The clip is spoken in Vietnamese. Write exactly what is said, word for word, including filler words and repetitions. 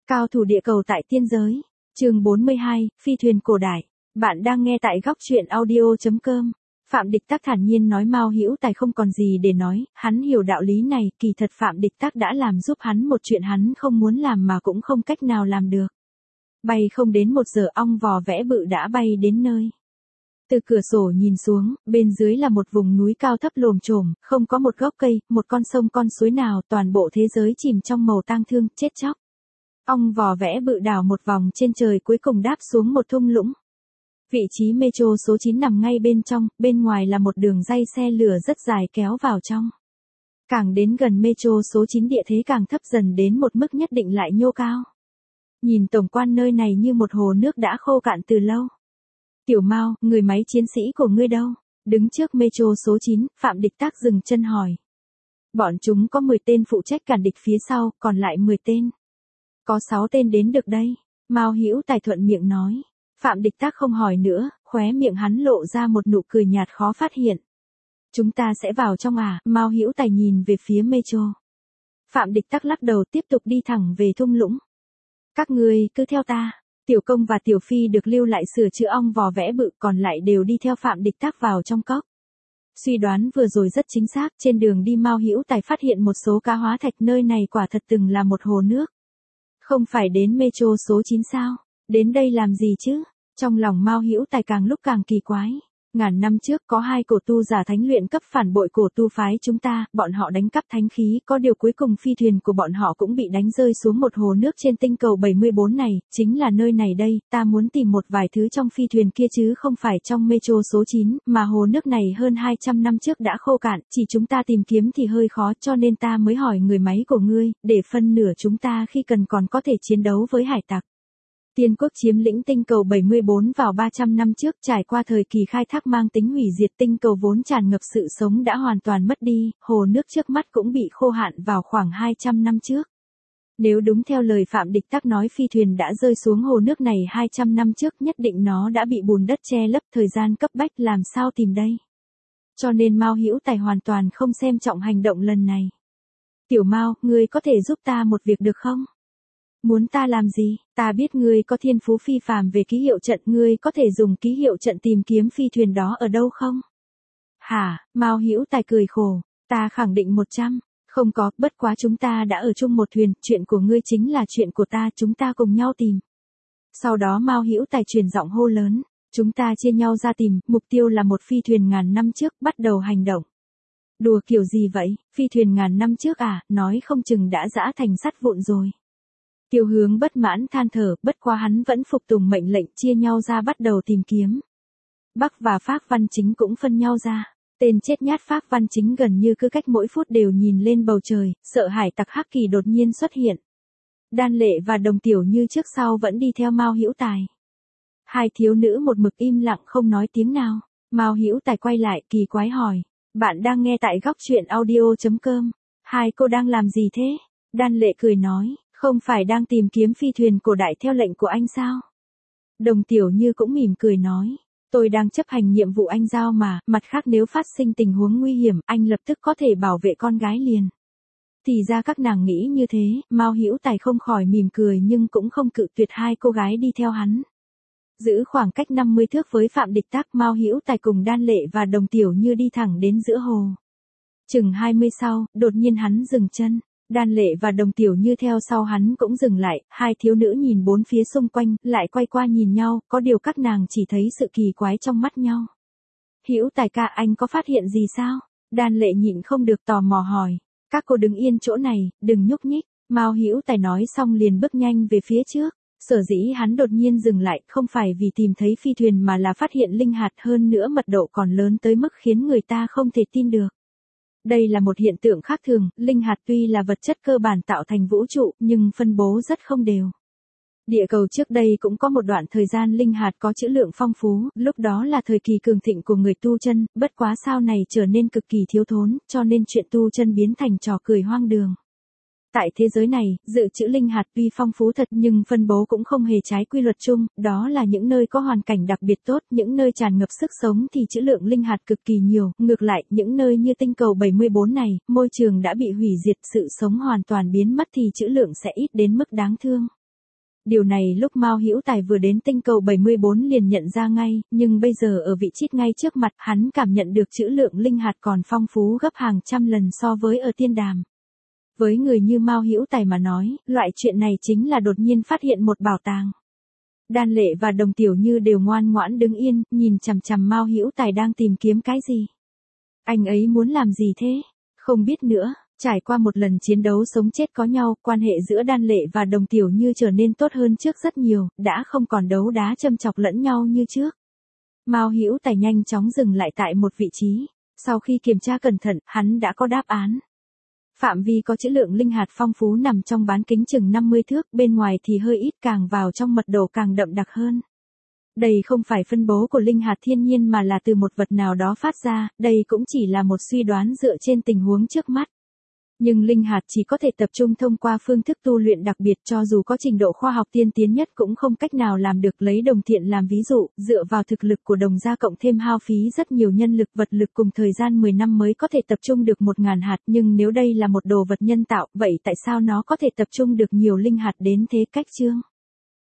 Cao thủ địa cầu tại tiên giới. Chương bốn mươi hai, phi thuyền cổ đại. Bạn đang nghe tại góc truyện audio chấm com. Phạm Địch Tắc thản nhiên nói Mao Hữu Tài không còn gì để nói, hắn hiểu đạo lý này, kỳ thật Phạm Địch Tắc đã làm giúp hắn một chuyện hắn không muốn làm mà cũng không cách nào làm được. Bay không đến một giờ ong vò vẽ bự đã bay đến nơi. Từ cửa sổ nhìn xuống, bên dưới là một vùng núi cao thấp lồm chồm, không có một gốc cây, một con sông con suối nào, toàn bộ thế giới chìm trong màu tang thương, chết chóc. Ong vò vẽ bự đảo một vòng trên trời cuối cùng đáp xuống một thung lũng. Vị trí metro số chín nằm ngay bên trong, bên ngoài là một đường ray xe lửa rất dài kéo vào trong. Càng đến gần metro số chín địa thế càng thấp dần đến một mức nhất định lại nhô cao. Nhìn tổng quan nơi này như một hồ nước đã khô cạn từ lâu. Tiểu Mao, người máy chiến sĩ của ngươi đâu? Đứng trước metro số chín, Phạm Địch Tắc dừng chân hỏi. Bọn chúng có mười tên phụ trách cản địch phía sau, còn lại mười tên. Có sáu tên đến được đây. Mao Hữu Tài thuận miệng nói. Phạm Địch Tắc không hỏi nữa, khóe miệng hắn lộ ra một nụ cười nhạt khó phát hiện. Chúng ta sẽ vào trong à? Mao Hữu Tài nhìn về phía metro. Phạm Địch Tắc lắc đầu tiếp tục đi thẳng về thung lũng. Các ngươi cứ theo ta. Tiểu Công và Tiểu Phi được lưu lại sửa chữa ong vò vẽ bự, còn lại đều đi theo Phạm Địch Tắc vào trong cốc. Suy đoán vừa rồi rất chính xác, trên đường đi Mao Hữu Tài phát hiện một số cá hóa thạch, nơi này quả thật từng là một hồ nước. Không phải đến metro số chín sao? Đến đây làm gì chứ? Trong lòng Mao Hữu Tài càng lúc càng kỳ quái. Ngàn năm trước có hai cổ tu giả thánh luyện cấp phản bội cổ tu phái chúng ta, bọn họ đánh cắp thánh khí, có điều cuối cùng phi thuyền của bọn họ cũng bị đánh rơi xuống một hồ nước trên tinh cầu bảy mươi bốn này, chính là nơi này đây, ta muốn tìm một vài thứ trong phi thuyền kia chứ không phải trong metro số chín, mà hồ nước này hơn hai trăm năm trước đã khô cạn, chỉ chúng ta tìm kiếm thì hơi khó, cho nên ta mới hỏi người máy của ngươi, để phân nửa chúng ta khi cần còn có thể chiến đấu với hải tặc. Tiên quốc chiếm lĩnh tinh cầu bảy mươi bốn vào ba trăm năm trước, trải qua thời kỳ khai thác mang tính hủy diệt, tinh cầu vốn tràn ngập sự sống đã hoàn toàn mất đi, hồ nước trước mắt cũng bị khô hạn vào khoảng hai trăm năm trước. Nếu đúng theo lời Phạm Địch Tắc nói phi thuyền đã rơi xuống hồ nước này hai trăm năm trước, nhất định nó đã bị bùn đất che lấp, thời gian cấp bách làm sao tìm đây. Cho nên Mao Hữu Tài hoàn toàn không xem trọng hành động lần này. Tiểu Mao, ngươi có thể giúp ta một việc được không? Muốn ta làm gì? Ta biết ngươi có thiên phú phi phàm về ký hiệu trận, ngươi có thể dùng ký hiệu trận tìm kiếm phi thuyền đó ở đâu không? Hả? Mao Hữu Tài cười khổ. Ta khẳng định một trăm. Không có, bất quá chúng ta đã ở chung một thuyền, chuyện của ngươi chính là chuyện của ta, chúng ta cùng nhau tìm. Sau đó Mao Hữu Tài truyền giọng hô lớn. Chúng ta chia nhau ra tìm, mục tiêu là một phi thuyền ngàn năm trước, bắt đầu hành động. Đùa kiểu gì vậy? Phi thuyền ngàn năm trước à, nói không chừng đã giã thành sắt vụn rồi. Tiêu Hướng bất mãn than thở, bất quá hắn vẫn phục tùng mệnh lệnh, chia nhau ra bắt đầu tìm kiếm. Bắc và Phác Văn Chính cũng phân nhau ra. Tên chết nhát Phác Văn Chính gần như cứ cách mỗi phút đều nhìn lên bầu trời, sợ hải tặc Hắc Kỳ đột nhiên xuất hiện. Đan Lệ và Đồng Tiểu Như trước sau vẫn đi theo Mao Hữu Tài. Hai thiếu nữ một mực im lặng không nói tiếng nào. Mao Hữu Tài quay lại kỳ quái hỏi. Bạn đang nghe tại góc truyện audio chấm com. Hai cô đang làm gì thế? Đan Lệ cười nói. Không phải đang tìm kiếm phi thuyền cổ đại theo lệnh của anh sao? Đồng Tiểu Như cũng mỉm cười nói. Tôi đang chấp hành nhiệm vụ anh giao mà, mặt khác nếu phát sinh tình huống nguy hiểm, anh lập tức có thể bảo vệ con gái liền. Thì ra các nàng nghĩ như thế, Mao Hữu Tài không khỏi mỉm cười nhưng cũng không cự tuyệt hai cô gái đi theo hắn. Giữ khoảng cách năm mươi thước với Phạm Địch Tắc, Mao Hữu Tài cùng Đan Lệ và Đồng Tiểu Như đi thẳng đến giữa hồ. Chừng hai mươi sau, đột nhiên hắn dừng chân. Đan Lệ và Đồng Tiểu Như theo sau hắn cũng dừng lại, hai thiếu nữ nhìn bốn phía xung quanh, lại quay qua nhìn nhau, có điều các nàng chỉ thấy sự kỳ quái trong mắt nhau. Hữu Tài ca, anh có phát hiện gì sao? Đan Lệ nhịn không được tò mò hỏi. Các cô đứng yên chỗ này, đừng nhúc nhích. Mao Hữu Tài nói xong liền bước nhanh về phía trước. Sở dĩ hắn đột nhiên dừng lại, không phải vì tìm thấy phi thuyền mà là phát hiện linh hạt, hơn nữa mật độ còn lớn tới mức khiến người ta không thể tin được. Đây là một hiện tượng khác thường, linh hạt tuy là vật chất cơ bản tạo thành vũ trụ, nhưng phân bố rất không đều. Địa cầu trước đây cũng có một đoạn thời gian linh hạt có trữ lượng phong phú, lúc đó là thời kỳ cường thịnh của người tu chân, bất quá sau này trở nên cực kỳ thiếu thốn, cho nên chuyện tu chân biến thành trò cười hoang đường. Tại thế giới này, dự trữ linh hạt tuy phong phú thật nhưng phân bố cũng không hề trái quy luật chung, đó là những nơi có hoàn cảnh đặc biệt tốt, những nơi tràn ngập sức sống thì trữ lượng linh hạt cực kỳ nhiều, ngược lại, những nơi như tinh cầu bảy mươi bốn này, môi trường đã bị hủy diệt, sự sống hoàn toàn biến mất thì trữ lượng sẽ ít đến mức đáng thương. Điều này lúc Mao Hữu Tài vừa đến tinh cầu bảy mươi bốn liền nhận ra ngay, nhưng bây giờ ở vị chít ngay trước mặt hắn cảm nhận được trữ lượng linh hạt còn phong phú gấp hàng trăm lần so với ở tiên đàm. Với người như Mao Hữu Tài mà nói, loại chuyện này chính là đột nhiên phát hiện một bảo tàng. Đan Lệ và Đồng Tiểu Như đều ngoan ngoãn đứng yên, nhìn chằm chằm Mao Hữu Tài đang tìm kiếm cái gì. Anh ấy muốn làm gì thế? Không biết nữa. Trải qua một lần chiến đấu sống chết có nhau, quan hệ giữa Đan Lệ và Đồng Tiểu Như trở nên tốt hơn trước rất nhiều, đã không còn đấu đá châm chọc lẫn nhau như trước. Mao Hữu Tài nhanh chóng dừng lại tại một vị trí. Sau khi kiểm tra cẩn thận, hắn đã có đáp án. Phạm vi có trữ lượng linh hạt phong phú nằm trong bán kính chừng năm mươi thước, bên ngoài thì hơi ít, càng vào trong mật độ càng đậm đặc hơn. Đây không phải phân bố của linh hạt thiên nhiên mà là từ một vật nào đó phát ra, đây cũng chỉ là một suy đoán dựa trên tình huống trước mắt. Nhưng linh hạt chỉ có thể tập trung thông qua phương thức tu luyện đặc biệt, cho dù có trình độ khoa học tiên tiến nhất cũng không cách nào làm được. Lấy Đồng Thiện làm ví dụ, dựa vào thực lực của Đồng gia cộng thêm hao phí rất nhiều nhân lực vật lực cùng thời gian mười năm mới có thể tập trung được một ngàn hạt, nhưng nếu đây là một đồ vật nhân tạo, vậy tại sao nó có thể tập trung được nhiều linh hạt đến thế? Cách chương